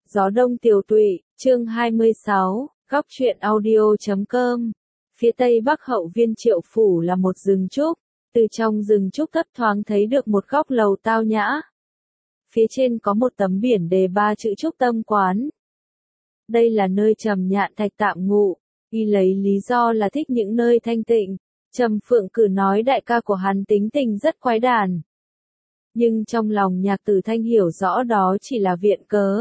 Gió đông tiểu tụy, chương 26, góc truyện audio.com. Phía tây bắc hậu viên Triệu Phủ là một rừng trúc, từ trong rừng trúc thấp thoáng thấy được một góc lầu tao nhã. Phía trên có một tấm biển đề 3 chữ Trúc Tâm Quán. Đây là nơi Trầm Nhạn Thạch tạm ngụ, y lấy lý do là thích những nơi thanh tịnh. Trầm Phượng Cử nói đại ca của hắn tính tình rất quái đản. Nhưng trong lòng Nhạc Tử Thanh hiểu rõ đó chỉ là viện cớ.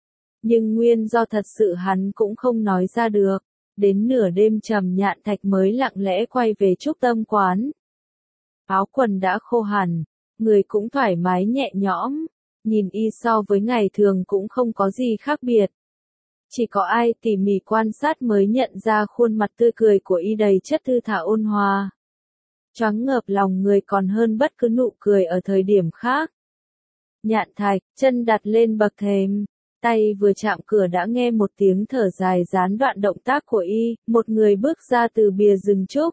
Nhưng nguyên do thật sự hắn cũng không nói ra được. Đến nửa đêm Trầm Nhạn Thạch mới lặng lẽ quay về Trúc Tâm Quán. Áo quần đã khô hẳn, người cũng thoải mái nhẹ nhõm, nhìn y so với ngày thường cũng không có gì khác biệt. Chỉ có ai tỉ mỉ quan sát mới nhận ra khuôn mặt tươi cười của y đầy chất thư thả ôn hòa. Choáng ngợp lòng người còn hơn bất cứ nụ cười ở thời điểm khác. Nhạn Thạch, chân đặt lên bậc thềm, tay vừa chạm cửa đã nghe một tiếng thở dài gián đoạn động tác của y, một người bước ra từ bìa rừng trúc.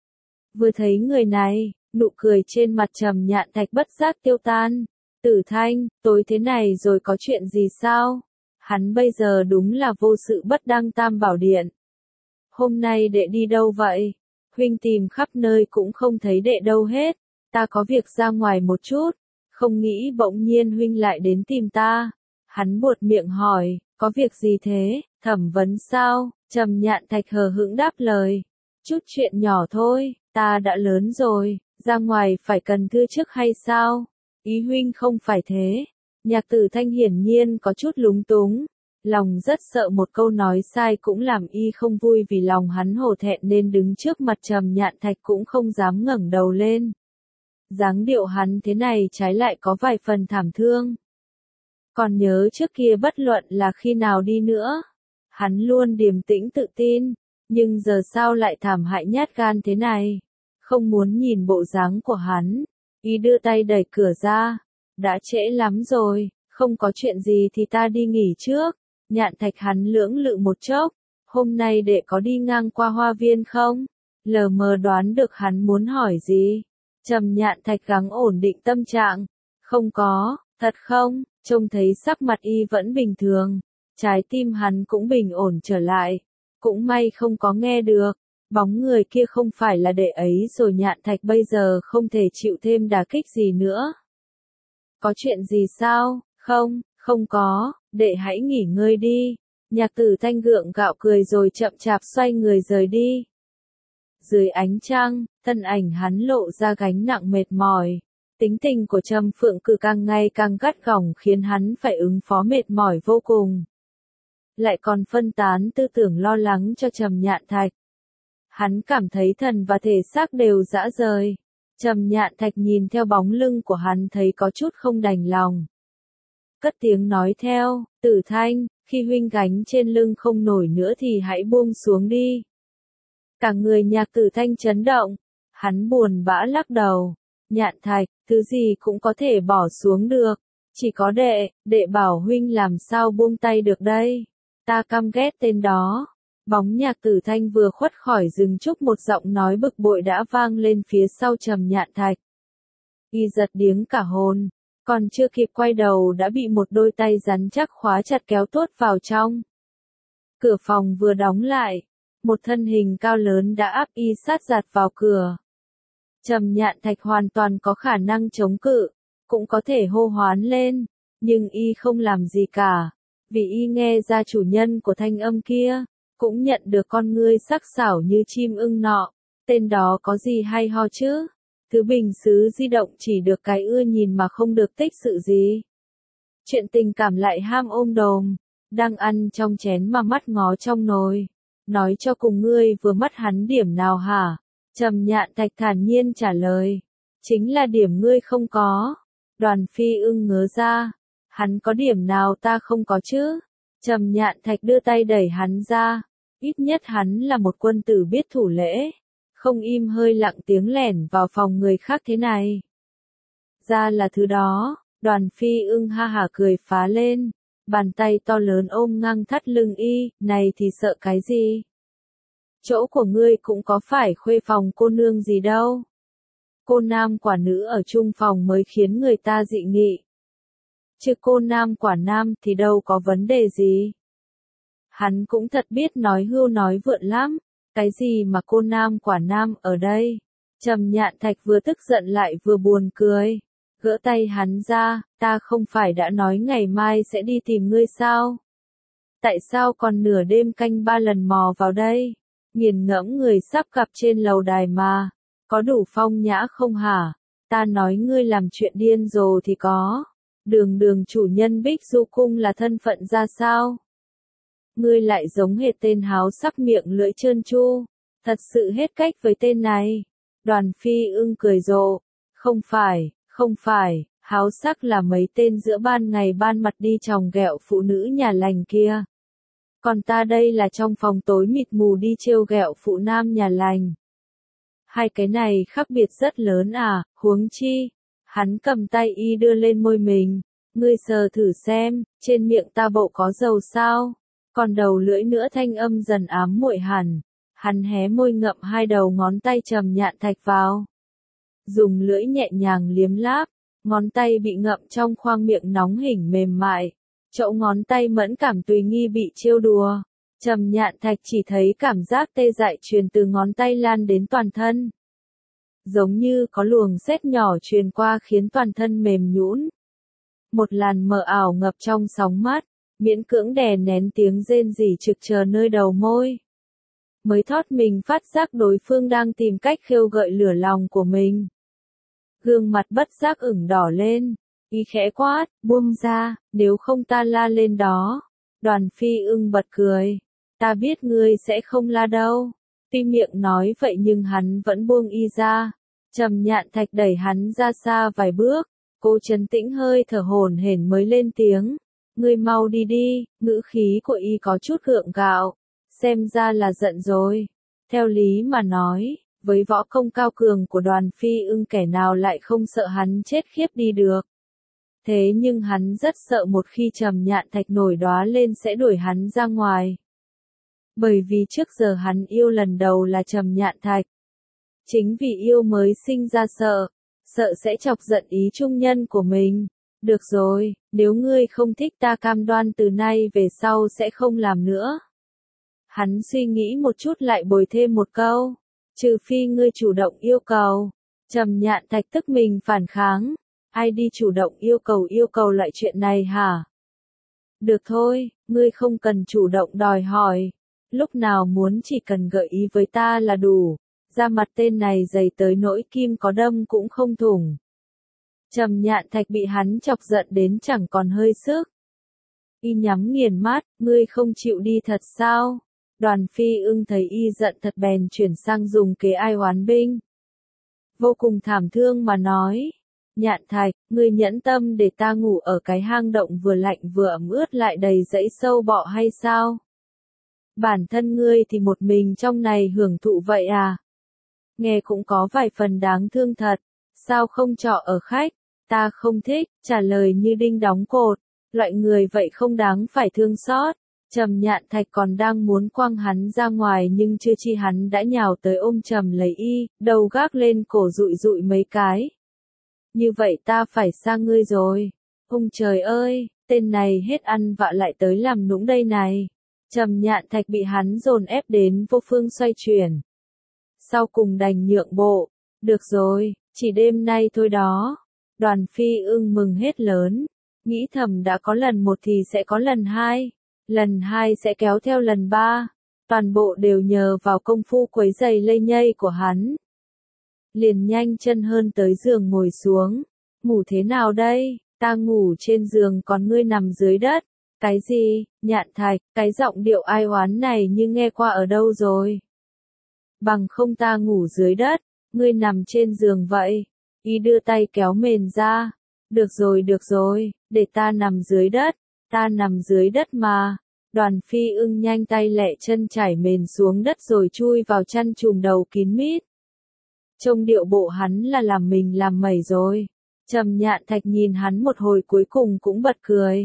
Vừa thấy người này, nụ cười trên mặt Trầm Nhạn Thạch bất giác tiêu tan. Tử Thanh, tối thế này rồi có chuyện gì sao? Hắn bây giờ đúng là vô sự bất đăng tam bảo điện. Hôm nay đệ đi đâu vậy? Huynh tìm khắp nơi cũng không thấy đệ đâu hết. Ta có việc ra ngoài một chút, không nghĩ bỗng nhiên huynh lại đến tìm ta. Hắn buột miệng hỏi, có việc gì thế? Thẩm vấn sao? Trầm Nhạn Thạch hờ hững đáp lời. Chút chuyện nhỏ thôi, ta đã lớn rồi, ra ngoài phải cần thư trước hay sao? Ý huynh không phải thế. Nhạc Tử Thanh hiển nhiên có chút lúng túng. Lòng rất sợ một câu nói sai cũng làm y không vui, vì lòng hắn hổ thẹn nên đứng trước mặt Trầm Nhạn Thạch cũng không dám ngẩng đầu lên. Dáng điệu hắn thế này trái lại có vài phần thảm thương. Còn nhớ trước kia bất luận là khi nào đi nữa, hắn luôn điềm tĩnh tự tin, nhưng giờ sao lại thảm hại nhát gan thế này. Không muốn nhìn bộ dáng của hắn, y đưa tay đẩy cửa ra. Đã trễ lắm rồi, không có chuyện gì thì ta đi nghỉ trước. Nhạn Thạch hắn lưỡng lự một chốc, hôm nay đệ có đi ngang qua hoa viên không? Lờ mờ đoán được hắn muốn hỏi gì. Trầm Nhạn Thạch gắng ổn định tâm trạng. Không có, thật không? Trông thấy sắc mặt y vẫn bình thường, trái tim hắn cũng bình ổn trở lại. Cũng may không có nghe được, bóng người kia không phải là đệ ấy rồi. Nhạn Thạch bây giờ không thể chịu thêm đả kích gì nữa. Có chuyện gì sao? Không, không có, đệ hãy nghỉ ngơi đi. Nhạc Tử Thanh gượng gạo cười rồi chậm chạp xoay người rời đi. Dưới ánh trăng, thân ảnh hắn lộ ra gánh nặng mệt mỏi. Tính tình của Trầm Phượng Cử càng ngày càng gắt gỏng khiến hắn phải ứng phó mệt mỏi vô cùng. Lại còn phân tán tư tưởng lo lắng cho Trầm Nhạn Thạch. Hắn cảm thấy thần và thể xác đều rã rời. Trầm Nhạn Thạch nhìn theo bóng lưng của hắn thấy có chút không đành lòng. Cất tiếng nói theo, Tử Thanh, khi huynh gánh trên lưng không nổi nữa thì hãy buông xuống đi. Cả người Nhạc Tử Thanh chấn động, hắn buồn bã lắc đầu. Nhạn Thạch, thứ gì cũng có thể bỏ xuống được, chỉ có đệ bảo huynh làm sao buông tay được đây. Ta căm ghét tên đó. Bóng Nhạc Tử Thanh vừa khuất khỏi rừng trúc, một giọng nói bực bội đã vang lên phía sau Trầm Nhạn Thạch. Y giật điếng cả hồn, còn chưa kịp quay đầu đã bị một đôi tay rắn chắc khóa chặt kéo tuốt vào trong. Cửa phòng vừa đóng lại, một thân hình cao lớn đã áp y sát giạt vào cửa. Trầm Nhạn Thạch hoàn toàn có khả năng chống cự, cũng có thể hô hoán lên, nhưng y không làm gì cả, vì y nghe ra chủ nhân của thanh âm kia, cũng nhận được con ngươi sắc sảo như chim ưng nọ. Tên đó có gì hay ho chứ? Thứ bình xứ di động chỉ được cái ưa nhìn mà không được tích sự gì. Chuyện tình cảm lại ham ôm đồm, đang ăn trong chén mà mắt ngó trong nồi. Nói cho cùng ngươi vừa mắt hắn điểm nào hả? Trầm Nhạn Thạch thản nhiên trả lời. Chính là điểm ngươi không có. Đoàn Phi Ưng ngớ ra. Hắn có điểm nào ta không có chứ? Trầm Nhạn Thạch đưa tay đẩy hắn ra. Ít nhất hắn là một quân tử biết thủ lễ. Không im hơi lặng tiếng lẻn vào phòng người khác thế này. Ra là thứ đó. Đoàn Phi Ưng ha hả cười phá lên. Bàn tay to lớn ôm ngang thắt lưng y. Này thì sợ cái gì? Chỗ của ngươi cũng có phải khuê phòng cô nương gì đâu. Cô nam quả nữ ở chung phòng mới khiến người ta dị nghị. chứ cô nam quả nam thì đâu có vấn đề gì. Hắn cũng thật biết nói hưu nói vượn lắm, cái gì mà cô nam quả nam ở đây. Trầm Nhạn Thạch vừa tức giận lại vừa buồn cười, gỡ tay hắn ra, ta không phải đã nói ngày mai sẽ đi tìm ngươi sao? Tại sao còn nửa đêm canh 3 lần mò vào đây? Nghiền ngẫm người sắp gặp trên lầu đài mà, có đủ phong nhã không hả? Ta nói ngươi làm chuyện điên rồ thì có. Đường đường chủ nhân Bích Du Cung là thân phận ra sao? Ngươi lại giống hệt tên háo sắc miệng lưỡi trơn tru, thật sự hết cách với tên này. Đoàn Phi Ưng cười rộ, không phải, háo sắc là mấy tên giữa ban ngày ban mặt đi chòng ghẹo phụ nữ nhà lành kia. Còn ta đây là trong phòng tối mịt mù đi trêu ghẹo phụ nam nhà lành. Hai cái này khác biệt rất lớn à, huống chi. Hắn cầm tay y đưa lên môi mình, ngươi sờ thử xem, trên miệng ta bộ có dầu sao? Còn đầu lưỡi nữa thanh âm dần ám muội hẳn. Hắn hé môi ngậm hai đầu ngón tay Trầm Nhạn Thạch vào. Dùng lưỡi nhẹ nhàng liếm láp, ngón tay bị ngậm trong khoang miệng nóng hỉnh mềm mại. Chỗ ngón tay mẫn cảm tùy nghi bị trêu đùa. Trầm Nhạn Thạch chỉ thấy cảm giác tê dại truyền từ ngón tay lan đến toàn thân. Giống như có luồng sét nhỏ truyền qua khiến toàn thân mềm nhũn. Một làn mờ ảo ngập trong sóng mắt, miễn cưỡng đè nén tiếng rên rỉ trực chờ nơi đầu môi. Mới thoát mình phát giác đối phương đang tìm cách khêu gợi lửa lòng của mình. Gương mặt bất giác ửng đỏ lên, y khẽ quát, buông ra, nếu không ta la lên đó. Đoàn Phi Ưng bật cười, ta biết ngươi sẽ không la đâu. Tuy miệng nói vậy nhưng hắn vẫn buông y ra. Trầm Nhạn Thạch đẩy hắn ra xa vài bước, cô trấn tĩnh hơi thở hổn hển mới lên tiếng. Ngươi mau đi đi, ngữ khí của y có chút gượng gạo, xem ra là giận rồi. Theo lý mà nói, với võ công cao cường của Đoàn Phi Ưng kẻ nào lại không sợ hắn chết khiếp đi được. Thế nhưng hắn rất sợ một khi Trầm Nhạn Thạch nổi đoá lên sẽ đuổi hắn ra ngoài. Bởi vì trước giờ hắn yêu lần đầu là Trầm Nhạn Thạch. Chính vì yêu mới sinh ra sợ sẽ chọc giận ý trung nhân của mình. Được rồi, nếu ngươi không thích ta cam đoan từ nay về sau sẽ không làm nữa. Hắn suy nghĩ một chút lại bồi thêm một câu. Trừ phi ngươi chủ động yêu cầu. Trầm Nhạn Thạch tức mình phản kháng. Ai đi chủ động yêu cầu loại chuyện này hả? Được thôi, ngươi không cần chủ động đòi hỏi. Lúc nào muốn chỉ cần gợi ý với ta là đủ. Da mặt tên này dày tới nỗi kim có đâm cũng không thủng. Trầm Nhạn Thạch bị hắn chọc giận đến chẳng còn hơi sức. Y nhắm nghiền mắt, ngươi không chịu đi thật sao? Đoàn Phi Ưng thấy y giận thật bèn chuyển sang dùng kế ai oán binh. Vô cùng thảm thương mà nói. Nhạn Thạch, ngươi nhẫn tâm để ta ngủ ở cái hang động vừa lạnh vừa ẩm ướt lại đầy dãy sâu bọ hay sao? Bản thân ngươi thì một mình trong này hưởng thụ vậy à? Nghe cũng có vài phần đáng thương thật. Sao không trọ ở khách? Ta không thích, trả lời như đinh đóng cột. Loại người vậy không đáng phải thương xót. Trầm Nhạn Thạch còn đang muốn quăng hắn ra ngoài nhưng chưa chi hắn đã nhào tới ôm chầm lấy y, đầu gác lên cổ dụi dụi mấy cái. Như vậy ta phải sang ngươi rồi. Ông trời ơi, tên này hết ăn vạ lại tới làm nũng đây này. Trầm Nhạn Thạch bị hắn dồn ép đến vô phương xoay chuyển. Sau cùng đành nhượng bộ. Được rồi, chỉ đêm nay thôi đó. Đoàn Phi Ưng mừng hết lớn. Nghĩ thầm đã có lần một thì sẽ có lần hai. Lần hai sẽ kéo theo lần ba. Toàn bộ đều nhờ vào công phu quấy giày lây nhây của hắn. Liền nhanh chân hơn tới giường ngồi xuống. Ngủ thế nào đây? Ta ngủ trên giường còn ngươi nằm dưới đất. Cái gì? Nhạn Thạch, cái giọng điệu ai oán này như nghe qua ở đâu rồi? Bằng không ta ngủ dưới đất, ngươi nằm trên giường vậy. Y đưa tay kéo mền ra. Được rồi, để ta nằm dưới đất. Ta nằm dưới đất mà. Đoàn Phi Ưng nhanh tay lẹ chân trải mền xuống đất rồi chui vào chăn trùm đầu kín mít. Trông điệu bộ hắn là làm mình làm mẩy rồi. Trầm Nhạn Thạch nhìn hắn một hồi cuối cùng cũng bật cười.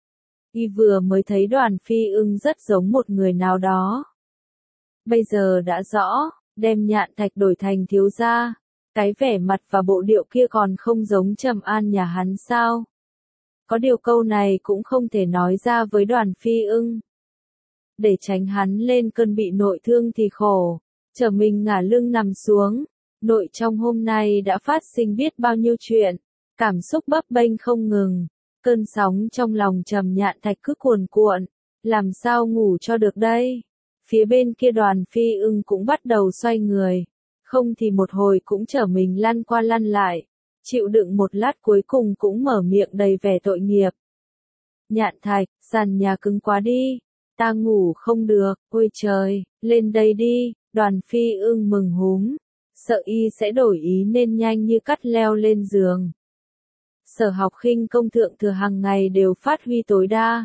Y vừa mới thấy Đoàn Phi Ưng rất giống một người nào đó. Bây giờ đã rõ, đem Nhạn Thạch đổi thành thiếu gia. Cái vẻ mặt và bộ điệu kia còn không giống Trầm An nhà hắn sao? Có điều câu này cũng không thể nói ra với Đoàn Phi Ưng. Để tránh hắn lên cơn bị nội thương thì khổ, trở mình ngả lưng nằm xuống. Nội trong hôm nay đã phát sinh biết bao nhiêu chuyện, cảm xúc bấp bênh không ngừng, cơn sóng trong lòng Trầm Nhạn Thạch cứ cuồn cuộn, làm sao ngủ cho được đây. Phía bên kia Đoàn Phi Ưng cũng bắt đầu xoay người, không thì một hồi cũng trở mình lăn qua lăn lại, chịu đựng một lát cuối cùng cũng mở miệng đầy vẻ tội nghiệp. Nhạn Thạch, sàn nhà cứng quá đi, ta ngủ không được, ôi trời, lên đây đi. Đoàn Phi Ưng mừng húm, sợ y sẽ đổi ý nên nhanh như cắt leo lên giường. Sở Học Khinh công thượng thừa hàng ngày đều phát huy tối đa.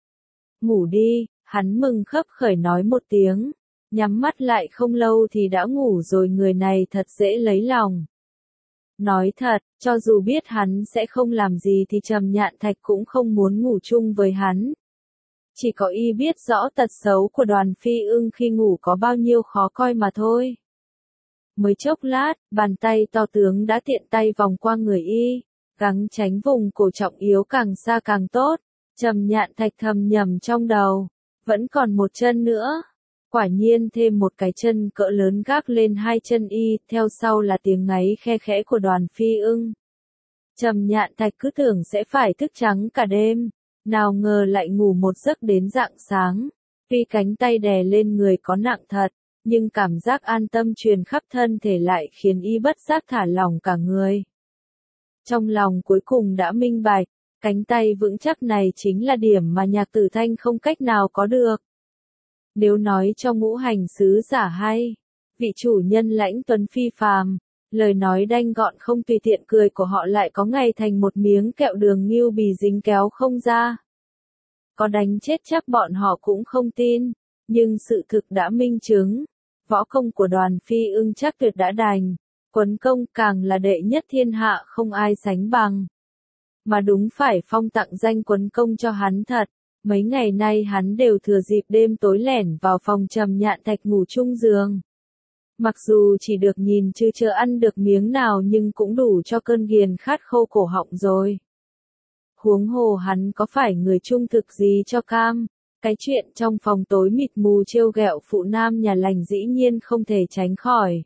Ngủ đi, hắn mừng khấp khởi nói một tiếng, nhắm mắt lại không lâu thì đã ngủ rồi, người này thật dễ lấy lòng. Nói thật, cho dù biết hắn sẽ không làm gì thì Trầm Nhạn Thạch cũng không muốn ngủ chung với hắn. Chỉ có y biết rõ tật xấu của Đoàn Phi Ưng khi ngủ có bao nhiêu khó coi mà thôi. Mới chốc lát, bàn tay to tướng đã tiện tay vòng qua người y, gắng tránh vùng cổ trọng yếu càng xa càng tốt. Trầm Nhạn Thạch thầm nhầm trong đầu, vẫn còn một chân nữa. Quả nhiên thêm một cái chân cỡ lớn gác lên hai chân y, theo sau là tiếng ngáy khe khẽ của Đoàn Phi Ưng. Trầm Nhạn Thạch cứ tưởng sẽ phải thức trắng cả đêm, nào ngờ lại ngủ một giấc đến rạng sáng. Tuy cánh tay đè lên người có nặng thật, nhưng cảm giác an tâm truyền khắp thân thể lại khiến y bất giác thả lỏng cả người. Trong lòng cuối cùng đã minh bạch, cánh tay vững chắc này chính là điểm mà Nhạc Tử Thanh không cách nào có được. Nếu nói cho ngũ hành sứ giả hay, vị chủ nhân lãnh tuấn phi phàm, lời nói đanh gọn không tùy tiện cười của họ lại có ngày thành một miếng kẹo đường nghiêu bì dính kéo không ra. Có đánh chết chắc bọn họ cũng không tin, nhưng sự thực đã minh chứng. Võ công của Đoàn Phi Ưng chắc tuyệt đã đành, quấn công càng là đệ nhất thiên hạ không ai sánh bằng. Mà đúng phải phong tặng danh quấn công cho hắn thật, mấy ngày nay hắn đều thừa dịp đêm tối lẻn vào phòng Trầm Nhạn Thạch ngủ chung giường. Mặc dù chỉ được nhìn chứ chưa ăn được miếng nào nhưng cũng đủ cho cơn ghiền khát khô cổ họng rồi. Huống hồ hắn có phải người trung thực gì cho cam, cái chuyện trong phòng tối mịt mù trêu ghẹo phụ nam nhà lành dĩ nhiên không thể tránh khỏi.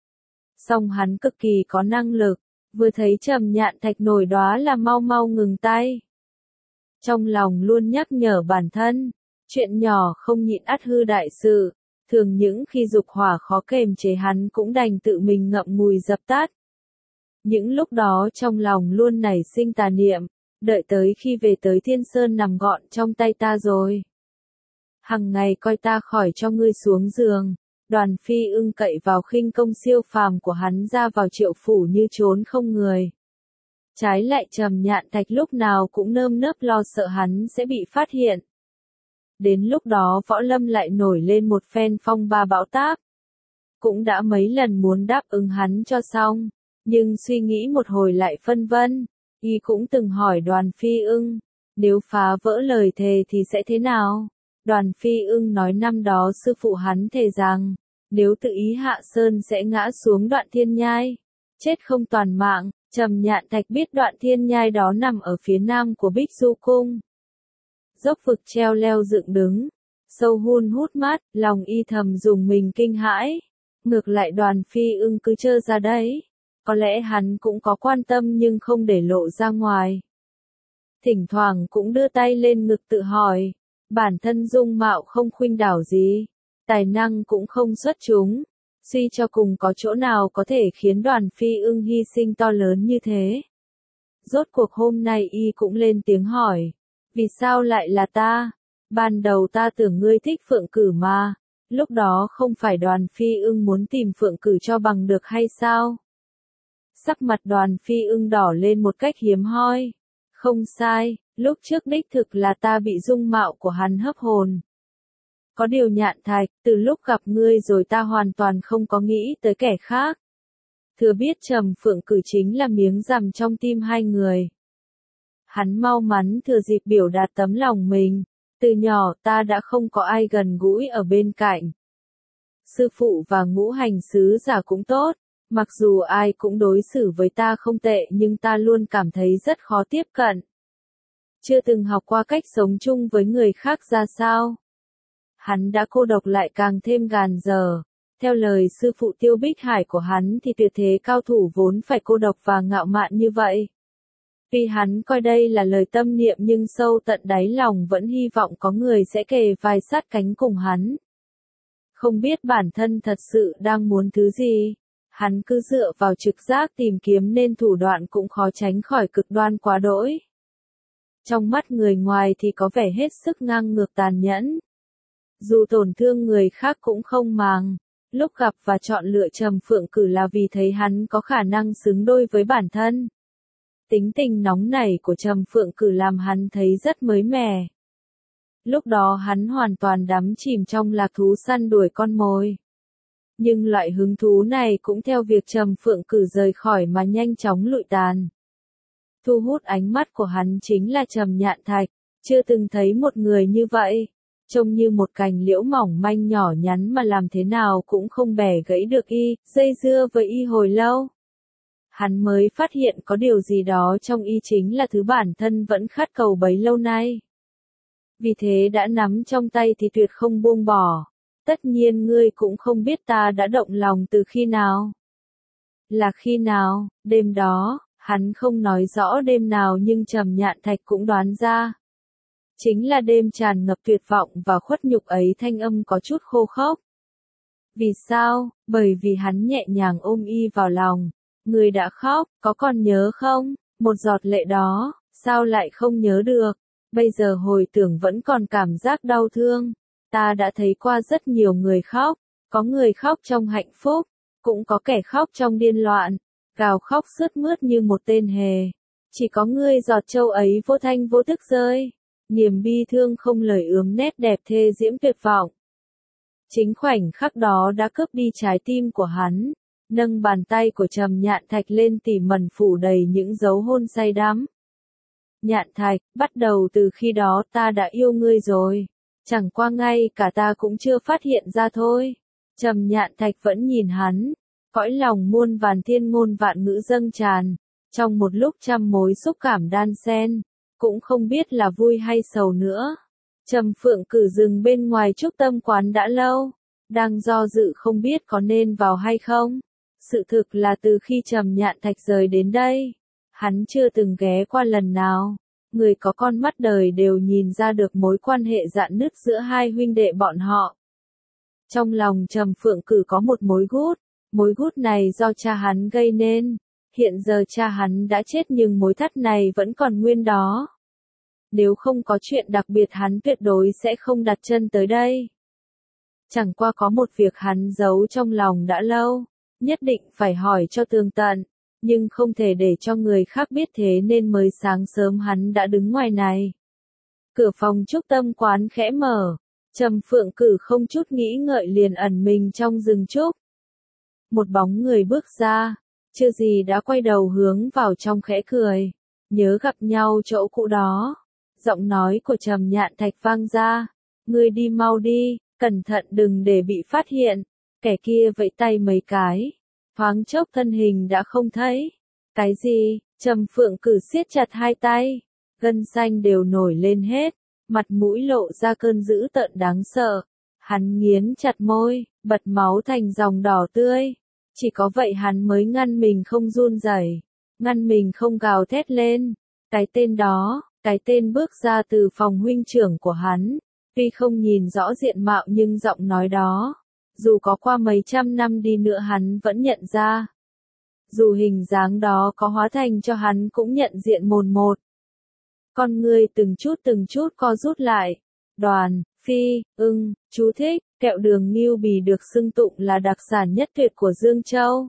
Song hắn cực kỳ có năng lực, vừa thấy Trầm Nhạn Thạch nổi đóa là mau mau ngừng tay. Trong lòng luôn nhắc nhở bản thân, chuyện nhỏ không nhịn ắt hư đại sự, thường những khi dục hỏa khó kềm chế hắn cũng đành tự mình ngậm ngùi dập tắt. Những lúc đó trong lòng luôn nảy sinh tà niệm, đợi tới khi về tới Thiên Sơn nằm gọn trong tay ta rồi. Hằng ngày coi ta khỏi cho ngươi xuống giường. Đoàn Phi Ưng cậy vào khinh công siêu phàm của hắn ra vào Triệu phủ như trốn không người. Trái lại Trầm Nhạn Thạch lúc nào cũng nơm nớp lo sợ hắn sẽ bị phát hiện. Đến lúc đó Võ Lâm lại nổi lên một phen phong ba bão táp. Cũng đã mấy lần muốn đáp ứng hắn cho xong, nhưng suy nghĩ một hồi lại phân vân. Y cũng từng hỏi Đoàn Phi Ưng, nếu phá vỡ lời thề thì sẽ thế nào? Đoàn Phi Ưng nói năm đó sư phụ hắn thề rằng, nếu tự ý hạ sơn sẽ ngã xuống Đoạn Thiên Nhai, chết không toàn mạng. Trầm Nhạn Thạch biết Đoạn Thiên Nhai đó nằm ở phía nam của Bích Du Cung. Dốc vực treo leo dựng đứng, sâu hun hút mát, lòng y thầm dùng mình kinh hãi. Ngược lại Đoàn Phi Ưng cứ trơ ra đấy. Có lẽ hắn cũng có quan tâm nhưng không để lộ ra ngoài. Thỉnh thoảng cũng đưa tay lên ngực tự hỏi, bản thân dung mạo không khuynh đảo gì, tài năng cũng không xuất chúng, suy cho cùng có chỗ nào có thể khiến Đoàn Phi Ưng hy sinh to lớn như thế. Rốt cuộc hôm nay y cũng lên tiếng hỏi, vì sao lại là ta? Ban đầu ta tưởng ngươi thích Phượng Cử mà, lúc đó không phải Đoàn Phi Ưng muốn tìm Phượng Cử cho bằng được hay sao? Sắc mặt Đoàn Phi Ưng đỏ lên một cách hiếm hoi. Không sai, lúc trước đích thực là ta bị dung mạo của hắn hấp hồn. Có điều Nhạn Thạch, từ lúc gặp ngươi rồi ta hoàn toàn không có nghĩ tới kẻ khác. Thừa biết Trầm Phượng Cử chính là miếng rằm trong tim hai người. Hắn mau mắn thừa dịp biểu đạt tấm lòng mình, từ nhỏ ta đã không có ai gần gũi ở bên cạnh. Sư phụ và ngũ hành sứ giả cũng tốt. Mặc dù ai cũng đối xử với ta không tệ nhưng ta luôn cảm thấy rất khó tiếp cận. chưa từng học qua cách sống chung với người khác ra sao. Hắn đã cô độc lại càng thêm gàn giờ. Theo lời sư phụ Tiêu Bích Hải của hắn thì tuyệt thế cao thủ vốn phải cô độc và ngạo mạn như vậy. Tuy hắn coi đây là lời tâm niệm nhưng sâu tận đáy lòng vẫn hy vọng có người sẽ kề vai sát cánh cùng hắn. Không biết bản thân thật sự đang muốn thứ gì, hắn cứ dựa vào trực giác tìm kiếm nên thủ đoạn cũng khó tránh khỏi cực đoan quá đỗi. Trong mắt người ngoài thì có vẻ hết sức ngang ngược tàn nhẫn. Dù tổn thương người khác cũng không màng. Lúc gặp và chọn lựa Trầm Phượng Cử là vì thấy hắn có khả năng xứng đôi với bản thân. Tính tình nóng nảy của Trầm Phượng Cử làm hắn thấy rất mới mẻ. Lúc đó hắn hoàn toàn đắm chìm trong lạc thú săn đuổi con mồi. Nhưng loại hứng thú này cũng theo việc Trầm Phượng Cử rời khỏi mà nhanh chóng lụi tàn. Thu hút ánh mắt của hắn chính là Trầm Nhạn Thạch, chưa từng thấy một người như vậy. Trông như một cành liễu mỏng manh nhỏ nhắn mà làm thế nào cũng không bẻ gãy được y, dây dưa với y hồi lâu. Hắn mới phát hiện có điều gì đó trong y chính là thứ bản thân vẫn khát cầu bấy lâu nay. Vì thế đã nắm trong tay thì tuyệt không buông bỏ. Tất nhiên ngươi cũng không biết ta đã động lòng từ khi nào. Là khi nào, đêm đó, hắn không nói rõ đêm nào nhưng Trầm Nhạn Thạch cũng đoán ra. Chính là đêm tràn ngập tuyệt vọng và khuất nhục ấy, thanh âm có chút khô khốc. Vì sao? Bởi vì hắn nhẹ nhàng ôm y vào lòng. Người đã khóc, có còn nhớ không? Một giọt lệ đó, sao lại không nhớ được? Bây giờ hồi tưởng vẫn còn cảm giác đau thương. Ta đã thấy qua rất nhiều người khóc. Có người khóc trong hạnh phúc, cũng có kẻ khóc trong điên loạn. Gào khóc sướt mướt như một tên hề. Chỉ có ngươi giọt châu ấy vô thanh vô tức rơi. Niềm bi thương không lời ướm nét đẹp thê diễm tuyệt vọng. Chính khoảnh khắc đó đã cướp đi trái tim của hắn. Nâng bàn tay của Trầm Nhạn Thạch lên tỉ mẩn phủ đầy những dấu hôn say đắm. Nhạn Thạch, bắt đầu từ khi đó ta đã yêu ngươi rồi. Chẳng qua ngay cả ta cũng chưa phát hiện ra thôi. Trầm Nhạn Thạch vẫn nhìn hắn. Cõi lòng muôn vàn thiên ngôn vạn ngữ dâng tràn. Trong một lúc trăm mối xúc cảm đan xen. Cũng không biết là vui hay sầu nữa. Trầm Phượng Cử dừng bên ngoài Trúc Tâm quán đã lâu. Đang do dự không biết có nên vào hay không. Sự thực là từ khi Trầm Nhạn Thạch rời đến đây, hắn chưa từng ghé qua lần nào. Người có con mắt đời đều nhìn ra được mối quan hệ rạn nứt giữa hai huynh đệ bọn họ. Trong lòng Trầm Phượng Cử có một mối gút này do cha hắn gây nên. Hiện giờ cha hắn đã chết nhưng mối thắt này vẫn còn nguyên đó. Nếu không có chuyện đặc biệt hắn tuyệt đối sẽ không đặt chân tới đây. Chẳng qua có một việc hắn giấu trong lòng đã lâu, nhất định phải hỏi cho tường tận, nhưng không thể để cho người khác biết, thế nên mới sáng sớm hắn đã đứng ngoài này. Cửa phòng Trúc Tâm quán khẽ mở, Trầm Phượng Cử không chút nghĩ ngợi liền ẩn mình trong rừng trúc. Một bóng người bước ra, chưa gì đã quay đầu hướng vào trong khẽ cười, nhớ gặp nhau chỗ cũ đó. Giọng nói của Trầm Nhạn Thạch vang ra, ngươi đi mau đi, cẩn thận đừng để bị phát hiện. Kẻ kia vẫy tay mấy cái, thoáng chốc thân hình đã không thấy. Cái gì? Trầm Phượng Cử siết chặt hai tay, gân xanh đều nổi lên hết, mặt mũi lộ ra cơn dữ tợn đáng sợ. Hắn nghiến chặt môi, bật máu thành dòng đỏ tươi. Chỉ có vậy hắn mới ngăn mình không run rẩy, ngăn mình không gào thét lên. Cái tên đó, cái tên bước ra từ phòng huynh trưởng của hắn, tuy không nhìn rõ diện mạo nhưng giọng nói đó, dù có qua mấy trăm năm đi nữa hắn vẫn nhận ra. Dù hình dáng đó có hóa thành cho hắn cũng nhận diện mồn một. Con người từng chút co rút lại. Đoàn, Phi, chú thích, kẹo đường Ngưu Bì được xưng tụng là đặc sản nhất tuyệt của Dương Châu.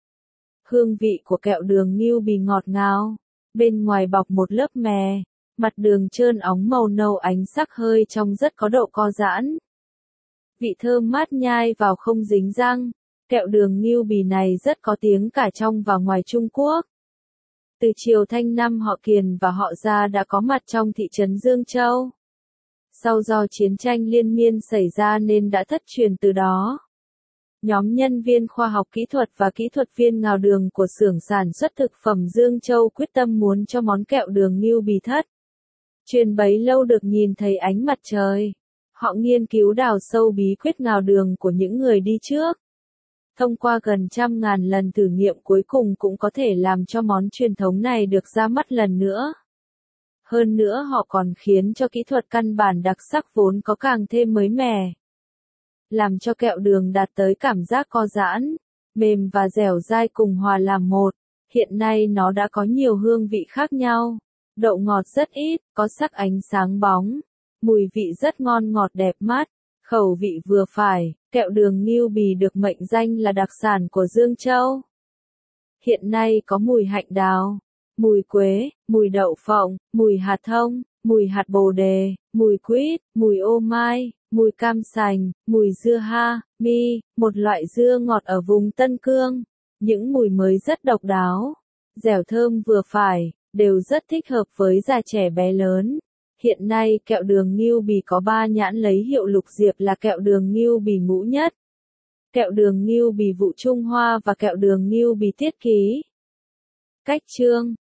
Hương vị của kẹo đường Ngưu Bì ngọt ngào, bên ngoài bọc một lớp mè, mặt đường trơn óng màu nâu ánh sắc hơi trong rất có độ co giãn. Vị thơm mát nhai vào không dính răng, kẹo đường Ngưu Bì này rất có tiếng cả trong và ngoài Trung Quốc. Từ triều Thanh năm họ Kiền và họ Gia đã có mặt trong thị trấn Dương Châu. Sau do chiến tranh liên miên xảy ra nên đã thất truyền từ đó. Nhóm nhân viên khoa học kỹ thuật và kỹ thuật viên ngào đường của xưởng sản xuất thực phẩm Dương Châu quyết tâm muốn cho món kẹo đường Ngưu Bì thất Truyền bấy lâu được nhìn thấy ánh mặt trời. Họ nghiên cứu đào sâu bí quyết ngào đường của những người đi trước. Thông qua gần trăm ngàn lần thử nghiệm cuối cùng cũng có thể làm cho món truyền thống này được ra mắt lần nữa. Hơn nữa họ còn khiến cho kỹ thuật căn bản đặc sắc vốn có càng thêm mới mẻ. Làm cho kẹo đường đạt tới cảm giác co giãn, mềm và dẻo dai cùng hòa làm một. Hiện nay nó đã có nhiều hương vị khác nhau. Độ ngọt rất ít, có sắc ánh sáng bóng. Mùi vị rất ngon ngọt đẹp mắt. Khẩu vị vừa phải, kẹo đường Ngưu Bì được mệnh danh là đặc sản của Dương Châu. Hiện nay có mùi hạnh đào, mùi quế, mùi đậu phộng, mùi hạt thông, mùi hạt bồ đề, mùi quýt, mùi ô mai, mùi cam sành, mùi dưa ha, mi, một loại dưa ngọt ở vùng Tân Cương. Những mùi mới rất độc đáo, dẻo thơm vừa phải, đều rất thích hợp với già trẻ bé lớn. Hiện nay kẹo đường Ngưu Bì có 3 nhãn lấy hiệu Lục Diệp là kẹo đường Ngưu Bì Ngũ Nhất, kẹo đường Ngưu Bì Vụ Trung Hoa và kẹo đường Ngưu Bì Tiết Ký. Cách trương